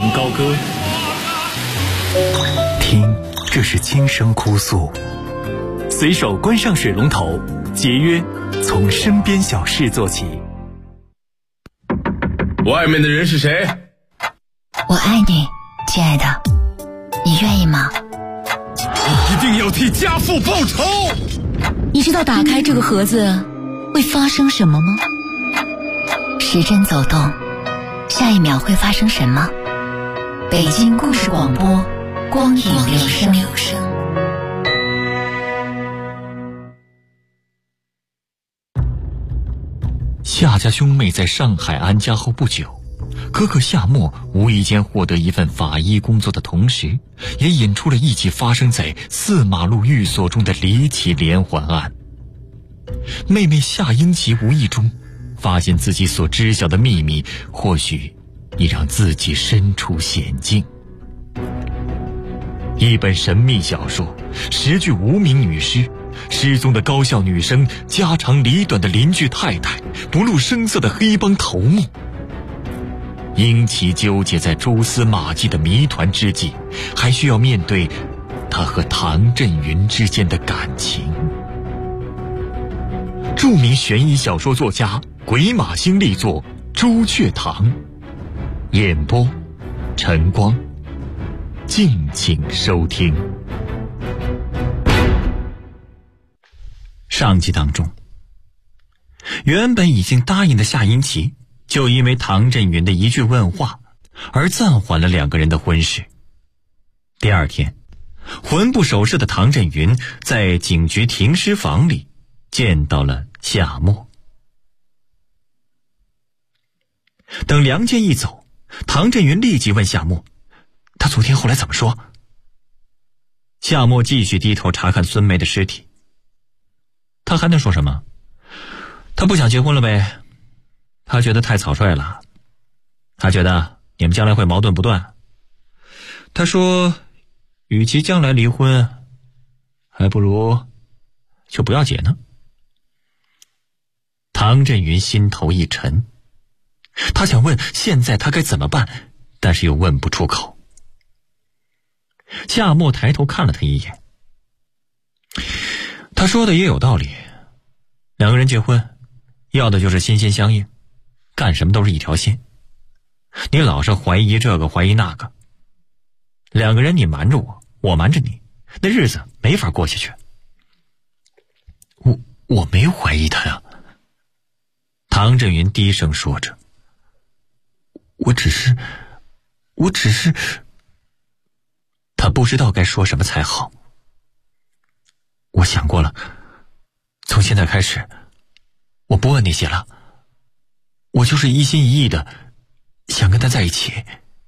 高歌。听，这是轻声哭诉。随手关上水龙头，节约从身边小事做起。 外面的人是谁？ 我爱你，亲爱的，你愿意吗？ 你一定要替家父报仇！ 你知道打开这个盒子会发生什么吗？时针走动，下一秒会发生什么？北京故事广播，光影留声。 夏家兄妹在上海安家后不久，哥哥夏沫无意间获得一份法医工作的同时，也引出了一起发生在四马路寓所中的离奇连环案。妹妹夏英奇无意中发现自己所知晓的秘密，或许已让自己身处险境。一本神秘小说，10具无名女尸，失踪的高校女生，家长里短的邻居太太，不露声色的黑帮头目。英奇纠结在蛛丝马迹的谜团之际，还需要面对他和唐振云之间的感情。著名悬疑小说作家鬼马星力作《朱雀堂》，演播晨光，敬请收听。上集当中，原本已经答应的夏英奇，就因为唐振云的一句问话而暂缓了2个人的婚事。第二天，魂不守舍的唐振云在警局停尸房里见到了夏沫。等梁健一走，唐振云立即问夏沫，他昨天后来怎么说？夏沫继续低头查看孙梅的尸体。他还能说什么？他不想结婚了呗，他觉得太草率了，他觉得你们将来会矛盾不断。他说，与其将来离婚，还不如就不要结呢。唐振云心头一沉，他想问现在他该怎么办，但是又问不出口。夏沫抬头看了他一眼，他说的也有道理，2个人结婚要的就是心心相印，干什么都是一条心。你老是怀疑这个怀疑那个，2个人你瞒着我，我瞒着你，那日子没法过下去。我没怀疑他呀。唐振云低声说着，我只是他不知道该说什么才好。我想过了，从现在开始我不问那些了，我就是一心一意的想跟他在一起。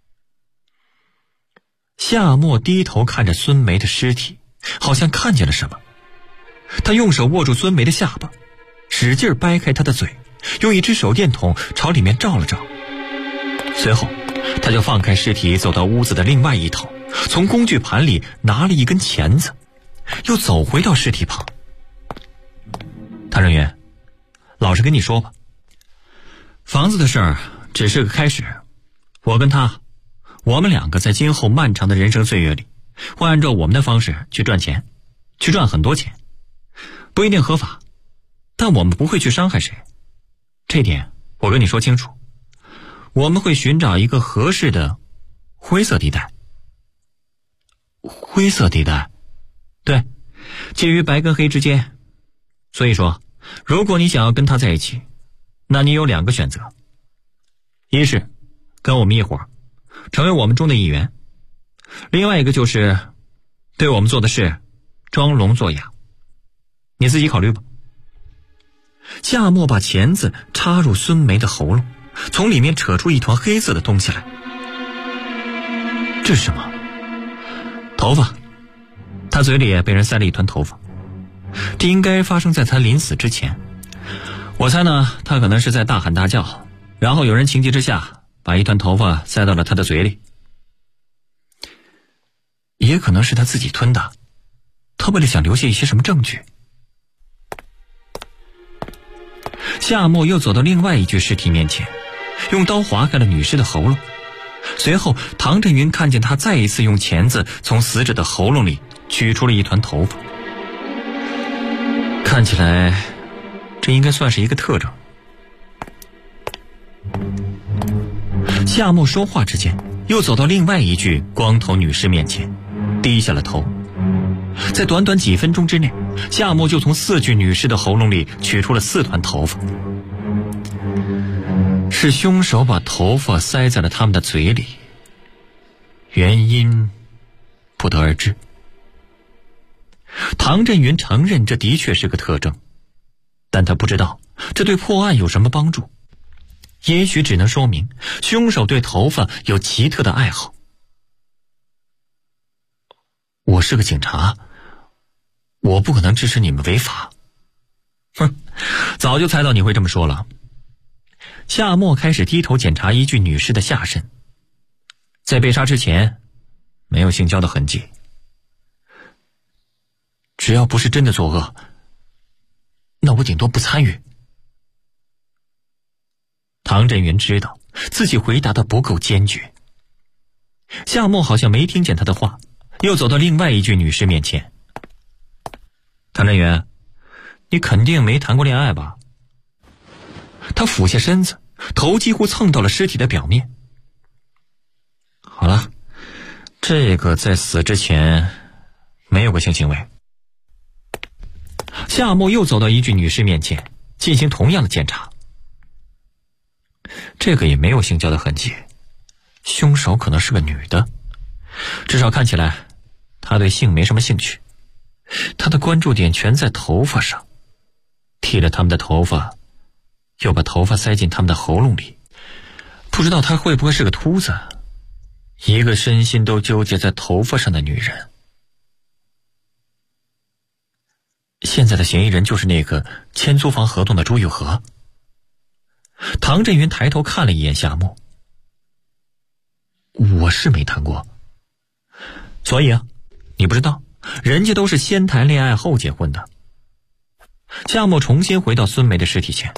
夏沫低头看着孙梅的尸体，好像看见了什么。他用手握住孙梅的下巴，使劲掰开她的嘴，用一只手电筒朝里面照了照。随后他就放开尸体，走到屋子的另外一头，从工具盘里拿了一根钳子，又走回到尸体旁。唐振云，老实跟你说吧，房子的事儿只是个开始，我跟他，我们2个在今后漫长的人生岁月里，会按照我们的方式去赚钱，去赚很多钱，不一定合法，但我们不会去伤害谁，这点我跟你说清楚。我们会寻找一个合适的灰色地带。灰色地带？对，介于白跟黑之间。所以说，如果你想要跟他在一起，那你有2个选择。一是跟我们一伙儿，成为我们中的一员，另外一个就是对我们做的事装聋作哑，你自己考虑吧。夏沫把钳子插入孙梅的喉咙，从里面扯出一团黑色的东西来。这是什么？头发。他嘴里被人塞了一团头发，这应该发生在他临死之前。我猜呢，他可能是在大喊大叫，然后有人情急之下把一团头发塞到了他的嘴里。也可能是他自己吞的，他为了想留下一些什么证据。夏沫又走到另外一具尸体面前，用刀划开了女尸的喉咙， 随后唐振云看见他再一次用钳子从死者的喉咙里取出了一团头发，看起来这应该算是一个特征。夏沫说话之间又走到另外一具光头女尸面前，低下了头。在短短几分钟之内，夏沫就从4具女尸的喉咙里取出了4团头发。是凶手把头发塞在了他们的嘴里，原因不得而知。唐振云承认这的确是个特征，但他不知道这对破案有什么帮助，也许只能说明凶手对头发有奇特的爱好。我是个警察，我不可能支持你们违法。哼，早就猜到你会这么说了。夏沫开始低头检查一具女尸的下身，在被杀之前没有性交的痕迹。只要不是真的作恶，那我顶多不参与。唐振云知道自己回答的不够坚决，夏沫好像没听见他的话，又走到另外一具女尸面前。唐振云，你肯定没谈过恋爱吧？他俯下身子，头几乎蹭到了尸体的表面。好了，这个在死之前没有过性行为。夏沫又走到一具女尸面前，进行同样的检查。这个也没有性交的痕迹，凶手可能是个女的，至少看起来她对性没什么兴趣。她的关注点全在头发上，剃了他们的头发，又把头发塞进他们的喉咙里，不知道她会不会是个秃子，一个身心都纠结在头发上的女人。现在的嫌疑人就是那个签租房合同的朱玉和。唐振云抬头看了一眼夏沫，我是没谈过，所以啊，你不知道，人家都是先谈恋爱后结婚的。夏沫重新回到孙梅的尸体前，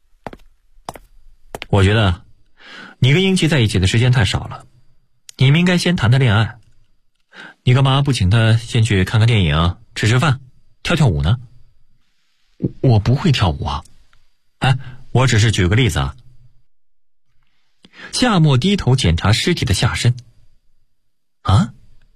我觉得你跟英奇在一起的时间太少了，你们应该先谈谈恋爱。你干嘛不请他先去看看电影，吃吃饭，跳跳舞呢？我不会跳舞啊。哎，我只是举个例子啊。夏沫低头检查尸体的下身。啊？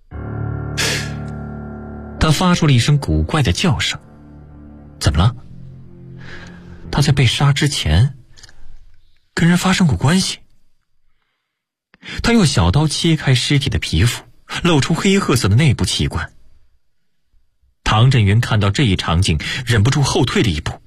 他发出了一声古怪的叫声。怎么了？他在被杀之前跟人发生过关系。他用小刀切开尸体的皮肤，露出黑褐色的内部器官。唐振云看到这一场景，忍不住后退了一步。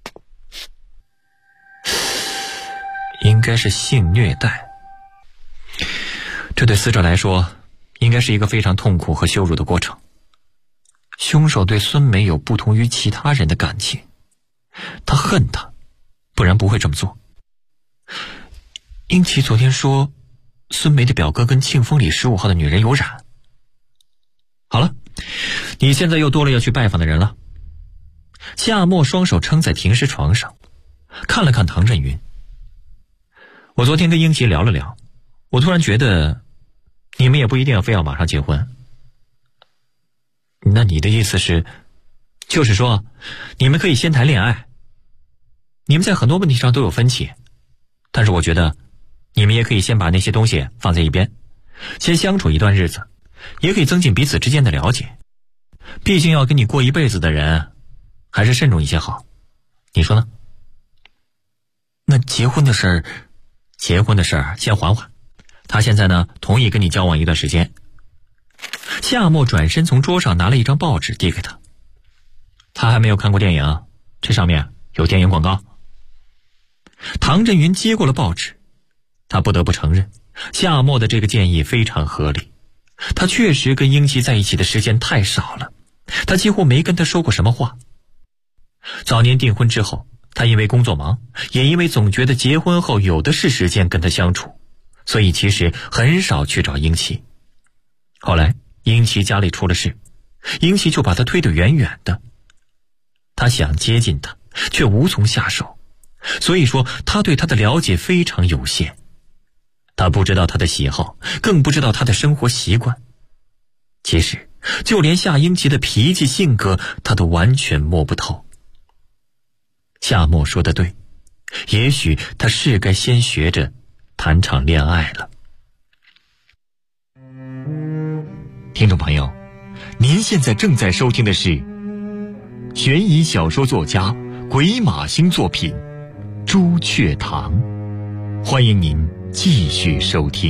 应该是性虐待，这对死者来说应该是一个非常痛苦和羞辱的过程。凶手对孙梅有不同于其他人的感情，他恨她，不然不会这么做。英奇昨天说孙梅的表哥跟庆丰里15号的女人有染。好了，你现在又多了要去拜访的人了。夏沫双手撑在停尸床上，看了看唐振云。我昨天跟英奇聊了聊，我突然觉得你们也不一定非要马上结婚。那你的意思是，就是说你们可以先谈恋爱。你们在很多问题上都有分歧，但是我觉得你们也可以先把那些东西放在一边，先相处一段日子，也可以增进彼此之间的了解。毕竟要跟你过一辈子的人，还是慎重一些好。你说呢？那结婚的事儿先缓缓。他现在呢，同意跟你交往一段时间。夏沫转身从桌上拿了一张报纸递给他。他还没有看过电影，这上面有电影广告。唐振云接过了报纸，他不得不承认，夏沫的这个建议非常合理。他确实跟英奇在一起的时间太少了，他几乎没跟他说过什么话。早年订婚之后，他因为工作忙，也因为总觉得结婚后有的是时间跟他相处，所以其实很少去找英奇。后来英奇家里出了事，英奇就把他推得远远的。他想接近他，却无从下手，所以说他对他的了解非常有限。 他不知道他的喜好，更不知道他的生活习惯。其实就连夏英奇的脾气性格他都完全摸不透。夏沫说的对，也许他是该先学着谈场恋爱了。听众朋友，您现在正在收听的是悬疑小说作家鬼马星作品《朱雀堂》，欢迎您继续收听。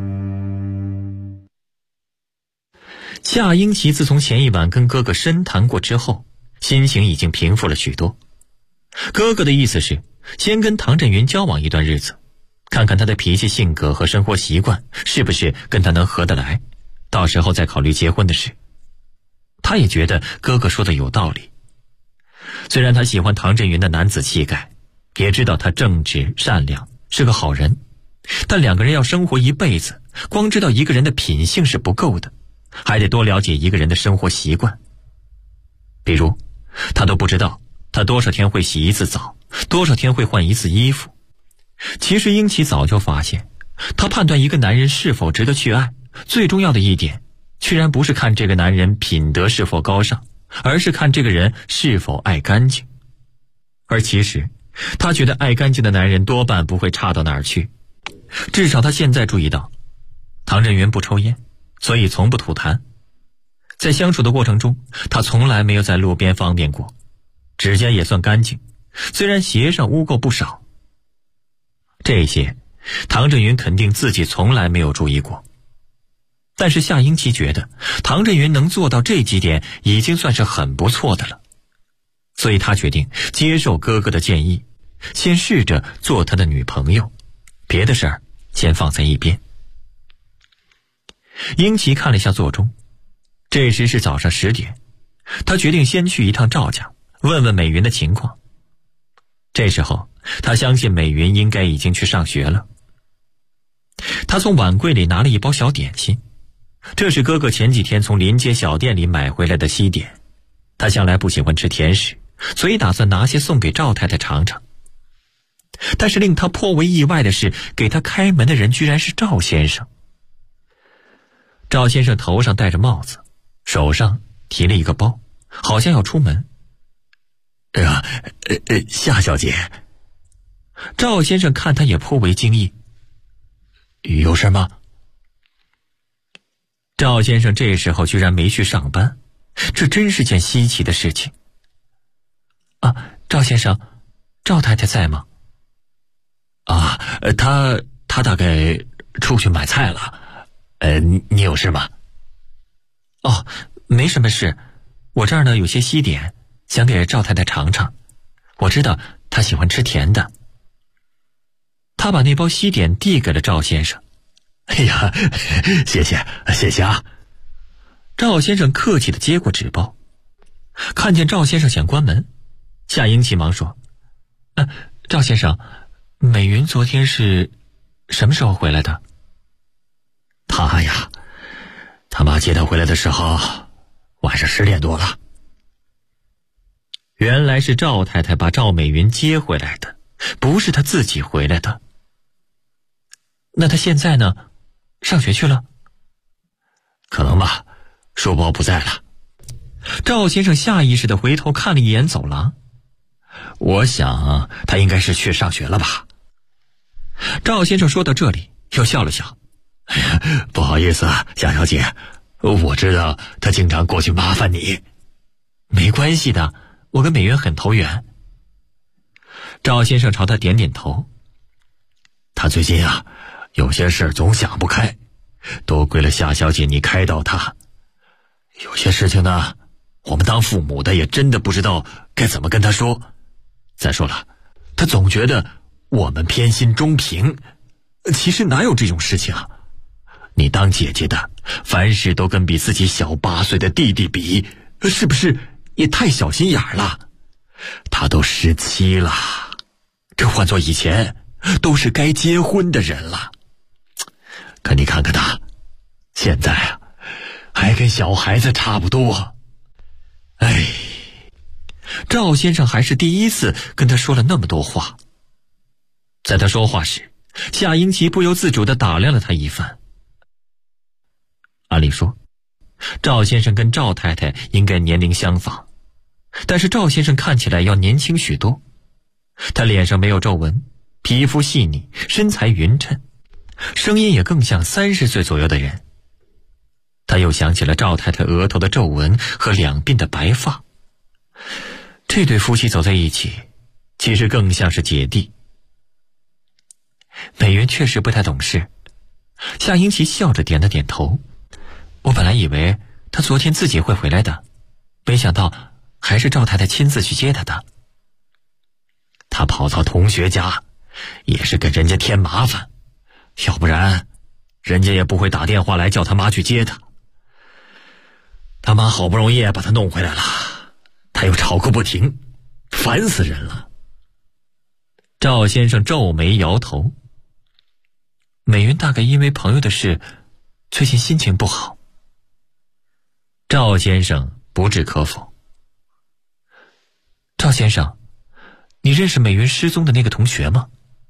夏英奇自从前一晚跟哥哥深谈过之后，心情已经平复了许多。哥哥的意思是先跟唐振云交往一段日子，看看他的脾气性格和生活习惯是不是跟他能合得来，到时候再考虑结婚的事。他也觉得哥哥说的有道理。虽然他喜欢唐振云的男子气概，也知道他正直善良是个好人，但两个人要生活一辈子，光知道一个人的品性是不够的，还得多了解一个人的生活习惯。比如他都不知道他多少天会洗一次澡，多少天会换一次衣服。其实英奇早就发现，他判断一个男人是否值得去爱，最重要的一点居然不是看这个男人品德是否高尚，而是看这个人是否爱干净。而其实他觉得爱干净的男人多半不会差到哪儿去。至少他现在注意到，唐振云不抽烟，所以从不吐痰。在相处的过程中，他从来没有在路边方便过，指甲也算干净，虽然鞋上污垢不少。这些唐振云肯定自己从来没有注意过，但是夏英奇觉得唐振云能做到这几点已经算是很不错的了，所以他决定接受哥哥的建议，先试着做他的女朋友，别的事儿先放在一边。英奇看了一下座钟，这时是早上10点，他决定先去一趟赵家，问问美云的情况。这时候他相信美云应该已经去上学了。他从碗柜里拿了一包小点心，这是哥哥前几天从临街小店里买回来的西点，他向来不喜欢吃甜食，所以打算拿些送给赵太太尝尝。但是令他颇为意外的是，给他开门的人居然是赵先生。赵先生头上戴着帽子，手上提了一个包，好像要出门。夏小姐。赵先生看他也颇为惊异。有事吗？赵先生这时候居然没去上班，这真是件稀奇的事情。赵先生，赵太太在吗？他大概出去买菜了。你有事吗？没什么事，我这儿呢有些西点，想给赵太太尝尝，我知道她喜欢吃甜的。他把那包西点递给了赵先生。谢谢啊。赵先生客气地接过纸包，看见赵先生想关门，夏英奇忙说：赵先生，美云昨天是什么时候回来的？他妈接她回来的时候晚上10点多了。原来是赵太太把赵美云接回来的，不是她自己回来的。那她现在呢？上学去了？可能吧，书包不在了。赵先生下意识地回头看了一眼走廊，我想他应该是去上学了吧。赵先生说到这里又笑了笑。不好意思啊，夏小姐，我知道他经常过去麻烦你。没关系的，我跟美云很投缘。赵先生朝他点点头。他最近有些事总想不开，多亏了夏小姐你开导他。有些事情呢，我们当父母的也真的不知道该怎么跟他说。再说了，他总觉得我们偏心中平，其实哪有这种事情啊？你当姐姐的，凡事都跟比自己小8岁的弟弟比，是不是也太小心眼了？他都17了，这换做以前都是该结婚的人了。可你看看他现在还跟小孩子差不多。赵先生还是第一次跟他说了那么多话。在他说话时， 夏英奇不由自主地打量了他一番。按理说，赵先生跟赵太太应该年龄相仿，但是赵先生看起来要年轻许多。他脸上没有皱纹，皮肤细腻，身材匀称，声音也更像30岁左右的人。他又想起了赵太太额头的皱纹和两鬓的白发，这对夫妻走在一起，其实更像是姐弟。美云确实不太懂事，夏英奇笑着点了点头。我本来以为他昨天自己会回来的，没想到还是赵太太亲自去接他的。他跑到同学家，也是给人家添麻烦，要不然人家也不会打电话来叫他妈去接他。他妈好不容易把他弄回来了，他又吵个不停，烦死人了。赵先生皱眉摇头。美云大概因为朋友的事，最近心情不好。赵先生不置可否。赵先生，你认识美云失踪的那个同学吗？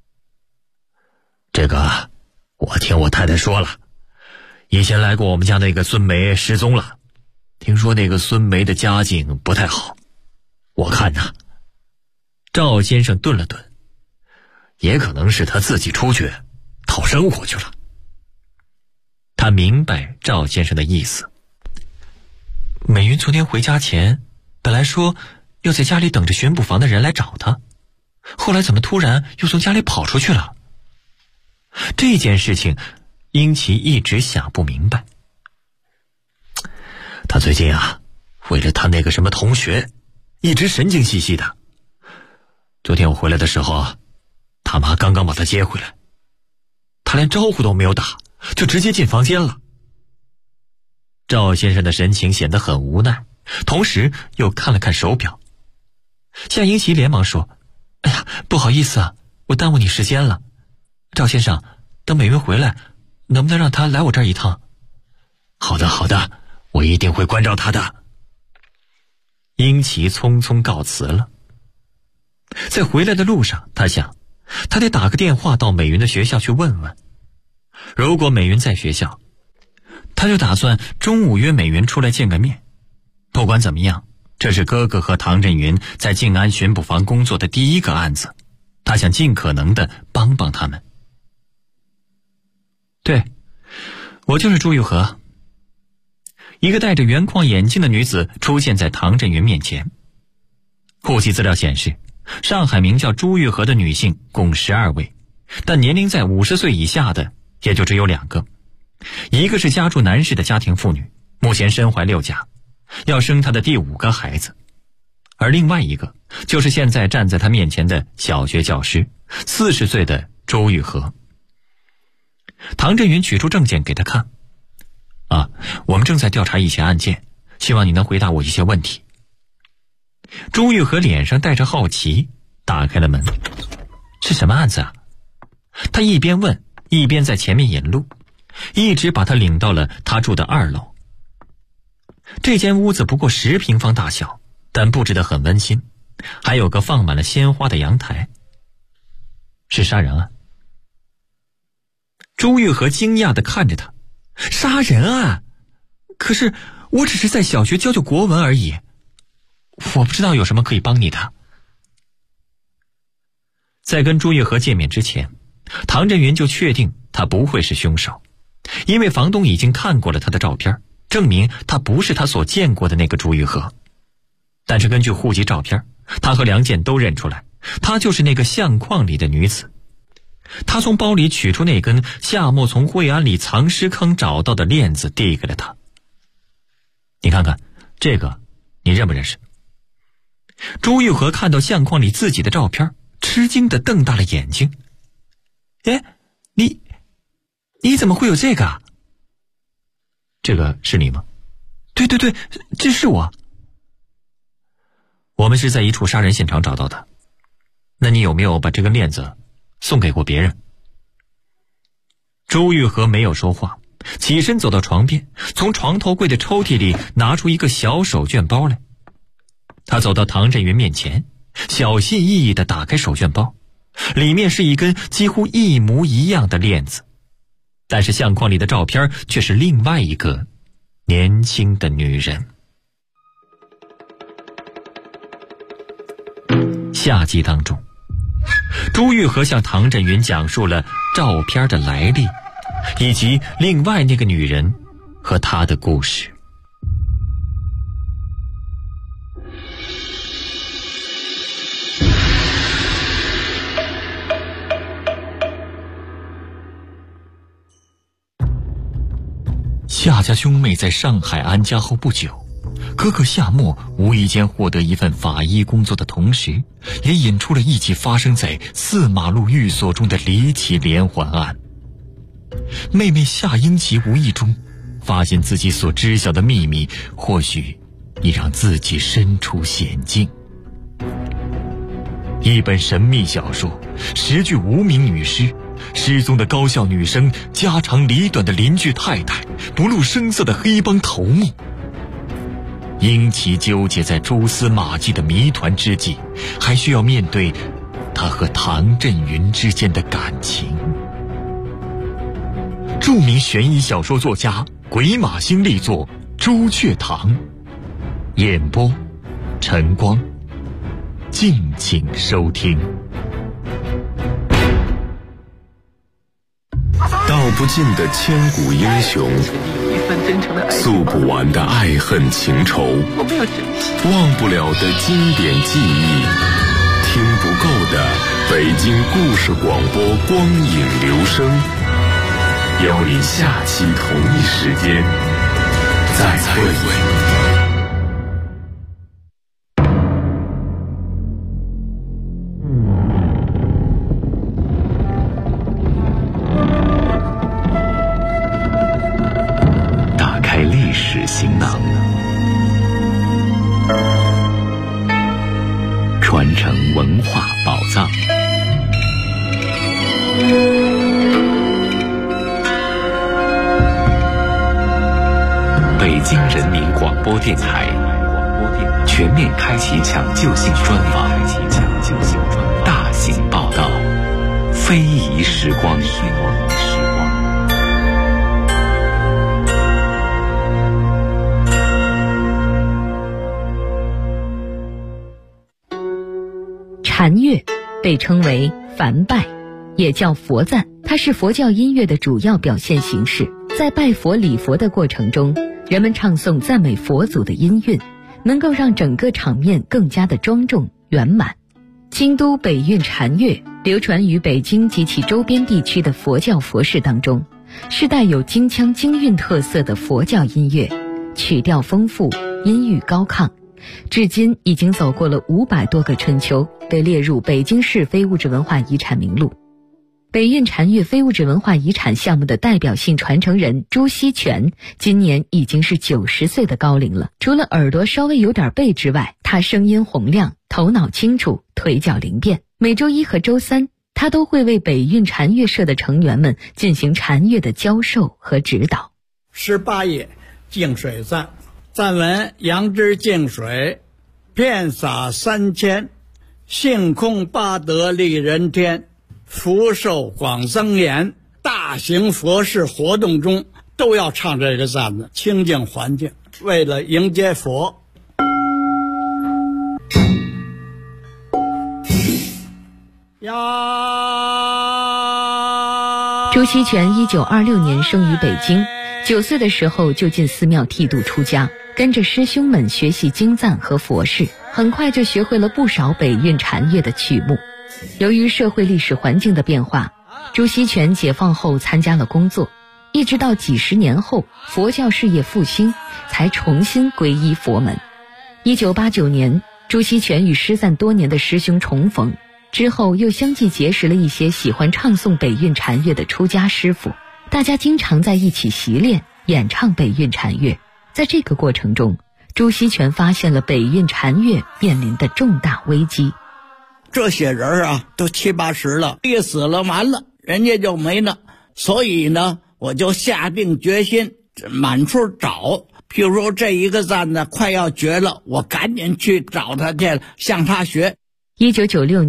这个我听我太太说了，以前来过我们家那个孙梅失踪了，听说那个孙梅的家境不太好，我看呐， 赵先生顿了顿， 也可能是他自己出去讨生活去了。 他明白赵先生的意思。美云昨天回家前，本来说要在家里等着巡捕房的人来找他，后来怎么突然又从家里跑出去了？这件事情，英奇一直想不明白。 他最近啊，为了他那个什么同学，一直神经兮兮的。昨天我回来的时候，他妈刚刚把他接回来，他连招呼都没有打，就直接进房间了。 赵先生的神情显得很无奈，同时又看了看手表。夏英奇连忙说：“哎呀，不好意思啊，我耽误你时间了。赵先生，等美云回来，能不能让她来我这儿一趟？” 好的，好的，我一定会关照她的。 英奇匆匆告辞了。在回来的路上，他想，他得打个电话到美云的学校去问问。如果美云在学校，他就打算中午约美云出来见个面。不管怎么样，这是哥哥和唐振云在静安巡捕房工作的第一个案子，他想尽可能的帮帮他们。对，我就是朱玉和。一个戴着圆框眼镜的女子出现在唐振云面前。户籍资料显示，上海名叫朱玉和的女性共12位，但年龄在50岁以下的也就只有2个。一个是家住南市的家庭妇女，目前身怀6甲，要生她的第5个孩子，而另外一个就是现在站在她面前的小学教师，40岁的周玉和。唐振云取出证件给他看。我们正在调查一起案件，希望你能回答我一些问题。周玉和脸上带着好奇，打开了门。是什么案子啊？他一边问，一边在前面引路，一直把他领到了他住的2楼。这间屋子不过10平方大小，但布置得很温馨，还有个放满了鲜花的阳台。是杀人案。周玉和惊讶地看着他。杀人案？可是我只是在小学教国文而已，我不知道有什么可以帮你的。在跟朱玉和见面之前，唐振云就确定他不会是凶手，因为房东已经看过了他的照片，证明他不是他所见过的那个朱玉和。但是根据户籍照片，他和梁健都认出来，她就是那个相框里的女子。他从包里取出那根夏末从惠安里藏尸坑找到的链子，递给了他。你看看这个，你认不认识？朱玉和看到相框里自己的照片，吃惊地瞪大了眼睛。你怎么会有这个啊？这个是你吗？对，这是我。我们是在一处杀人现场找到的。那你有没有把这根链子送给过别人？周玉和没有说话，起身走到床边，从床头柜的抽屉里拿出一个小手绢包来。他走到唐振云面前，小心翼翼地打开手绢包， 里面是一根几乎一模一样的链子，但是相框里的照片却是另外一个年轻的女人。下集当中，朱玉和向唐振云讲述了照片的来历，以及另外那个女人和她的故事。夏家兄妹在上海安家后不久，哥哥夏沫无意间获得一份法医工作的同时，也引出了一起发生在4马路寓所中的离奇连环案。妹妹夏英奇无意中发现自己所知晓的秘密，或许已让自己身处险境。一本神秘小说，10具无名女尸，失踪的高校女生，家长里短的邻居太太，不露声色的黑帮头目。英奇纠结在蛛丝马迹的谜团之际，还需要面对他和唐振云之间的感情。著名悬疑小说作家鬼马星力作《朱雀堂》，演播晨光，敬请收听。 道不尽的千古英雄，诉不完的爱恨情仇，忘不了的经典记忆，听不够的北京故事广播光影留声，邀你下期同一时间再会。行囊，传承文化宝藏。北京人民广播电台全面开启抢救性专访，大型报道，非遗时光。 禅乐被称为梵拜，也叫佛赞，它是佛教音乐的主要表现形式。在拜佛礼佛的过程中，人们唱诵赞美佛祖的音韵，能够让整个场面更加的庄重圆满。京都北韵禅乐流传于北京及其周边地区的佛教佛事当中，是带有京腔京韵特色的佛教音乐，曲调丰富，音域高亢，至今已经走过了500多个春秋，被列入北京市非物质文化遗产名录。北韵禅乐非物质文化遗产项目的代表性传承人朱锡全今年已经是90岁的高龄了。除了耳朵稍微有点背之外，他声音洪亮，头脑清楚，腿脚灵便。每周1和周3，他都会为北韵禅乐社的成员们进行禅乐的教授和指导。 18页净水赞，赞文：杨枝净水，遍洒3000，性空八德利人天，福寿广增延。大型佛事活动中都要唱这个赞子，清净环境，为了迎接佛。 朱锡全1926年生于北京，9岁的时候就进寺庙剃度出家，跟着师兄们学习经赞和佛事，很快就学会了不少北韵禅乐的曲目。由于社会历史环境的变化，朱锡全解放后参加了工作，一直到几十年后佛教事业复兴，才重新皈依佛门。1989年，朱锡全与失散多年的师兄重逢，之后又相继结识了一些喜欢唱诵北韵禅乐的出家师傅，大家经常在一起习练演唱北韵禅乐。在这个过程中，朱锡全发现了北韵禅乐面临的重大危机。 这些人啊，都70、80了，一死了完了，人家就没了。所以呢，我就下定决心满处找。譬如说这一个赞呢快要绝了，我赶紧去找他去，向他学。 1996年，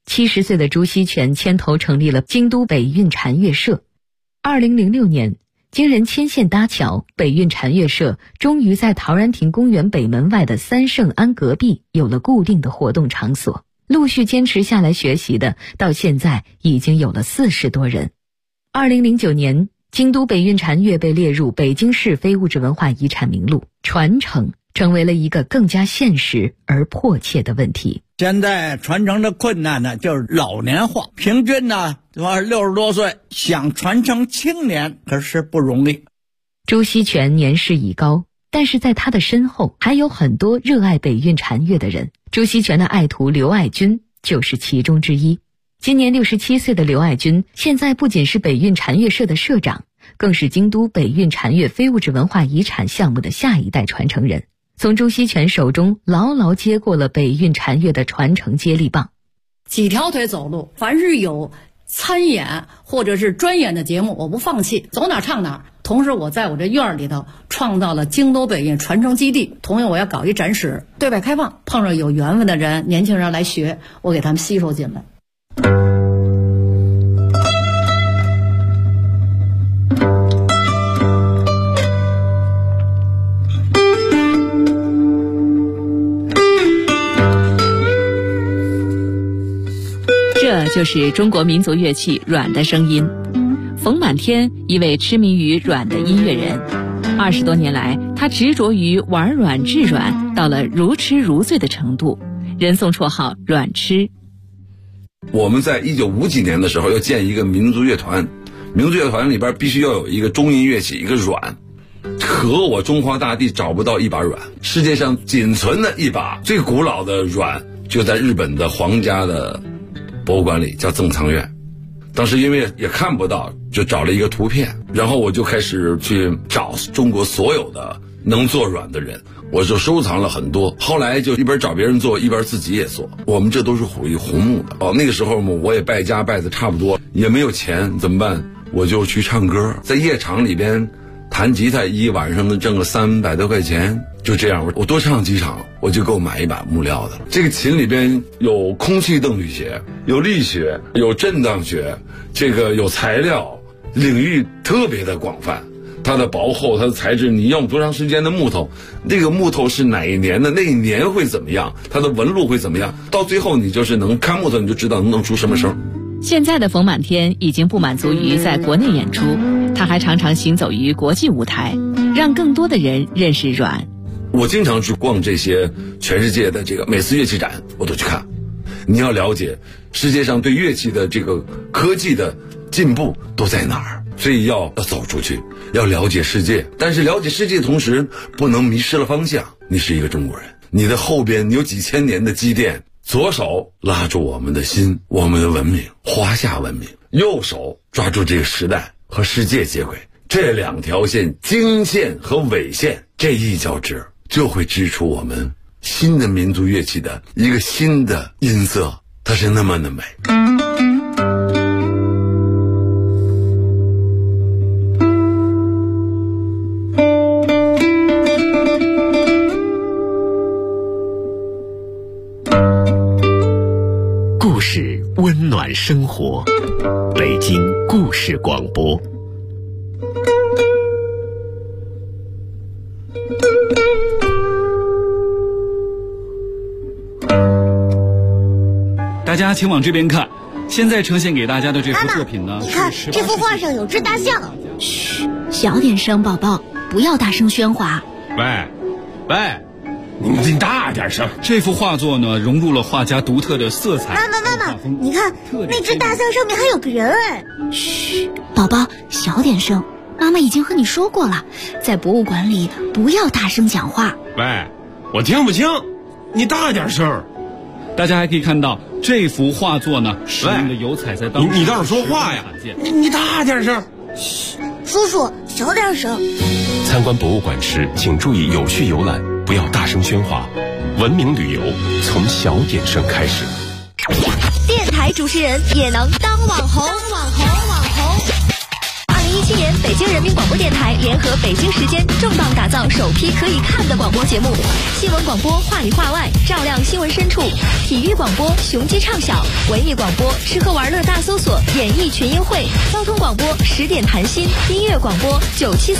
70岁的朱锡全牵头成立了京都北运禅乐社。2006年，经人牵线搭桥，北运禅乐社终于在陶然亭公园北门外的三圣庵隔壁有了固定的活动场所。陆续坚持下来学习的，到现在已经有了40多人。2009年，京都北运禅乐被列入北京市非物质文化遗产名录，传承成为了一个更加现实而迫切的问题。 现在传承的困难呢，就是老年化，平均呢60多岁，想传承青年可是不容易。 朱锡全年事已高，但是在他的身后还有很多热爱北运禅乐的人。朱锡全的爱徒刘爱军就是其中之一。今年67岁的刘爱军，现在不仅是北运禅乐社的社长，更是京都北运禅乐非物质文化遗产项目的下一代传承人，从朱锡全手中牢牢接过了北运禅乐的传承接力棒。 几条腿走路，凡是有参演或者是专演的节目，我不放弃，走哪唱哪。同时我在我这院里头创造了京都北运传承基地，同样我要搞一展示，对外开放，碰上有缘分的人，年轻人来学，我给他们吸收进来。 这就是中国民族乐器阮的声音。冯满天，一位痴迷于阮的音乐人，20多年来，他执着于玩阮制阮，到了如痴如醉的程度，人送绰号阮痴。 我们在1950几年的时候要建一个民族乐团，民族乐团里边必须要有一个中音乐器，一个阮。可我中华大地找不到一把阮，世界上仅存的一把最古老的阮就在日本的皇家的博物馆里，叫赠藏院。当时因为也看不到，就找了一个图片，然后我就开始去找中国所有的能做阮的人，我就收藏了很多。后来就一边找别人做，一边自己也做。我们这都是属于红木的。那个时候我也败家败的差不多，也没有钱，怎么办？我就去唱歌，在夜场里边弹吉他，一晚上能挣个300多块钱。就这样，我多唱几场，我就够买一把木料的。这个琴里边有空气动力学，有力学，有震荡学，这个有材料，领域特别的广泛。它的薄厚，它的材质，你用多长时间的木头，那个木头是哪一年的，那一年会怎么样，它的纹路会怎么样，到最后你就是能看木头，你就知道能弄出什么声。 现在的冯满天已经不满足于在国内演出，他还常常行走于国际舞台，让更多的人认识阮。 我经常去逛这些全世界的这个每次乐器展，我都去看。你要了解世界上对乐器的这个科技的进步都在哪儿，所以要走出去，要了解世界。但是了解世界的同时，不能迷失了方向。你是一个中国人，你的后边你有几千年的积淀，左手拉住我们的心，我们的文明，华夏文明；右手抓住这个时代和世界接轨。这两条线，经线和纬线，这一交织，就会织出我们新的民族乐器的一个新的音色，它是那么的美。 故事温暖生活，北京故事广播。 大家请往这边看，现在呈现给大家的这幅作品呢， 你看这幅画上有只大象。 嘘，小点声，宝宝，不要大声喧哗。 喂，你大点声。 这幅画作呢，融入了画家独特的色彩。 妈妈，你看那只大象上面还有个人哎。 嘘，宝宝，小点声。妈妈已经和你说过了，在博物馆里不要大声讲话。 喂，我听不清，你大点声。 大家还可以看到这幅画作呢，使用的油彩在当你倒是说话呀！你大点声。 嘘，叔叔小点声。 参观博物馆时，请注意有序游览，不要大声喧哗。文明旅游从小点声开始。电台主持人也能当网红。2017 2017年，北京人民广播电台联合北京时间重磅打造首批可以看的广播节目：新闻广播话里话外，照亮新闻深处；体育广播雄鸡唱晓；文艺广播吃喝玩乐大搜索，演艺群英会；交通广播10点谈心；音乐广播974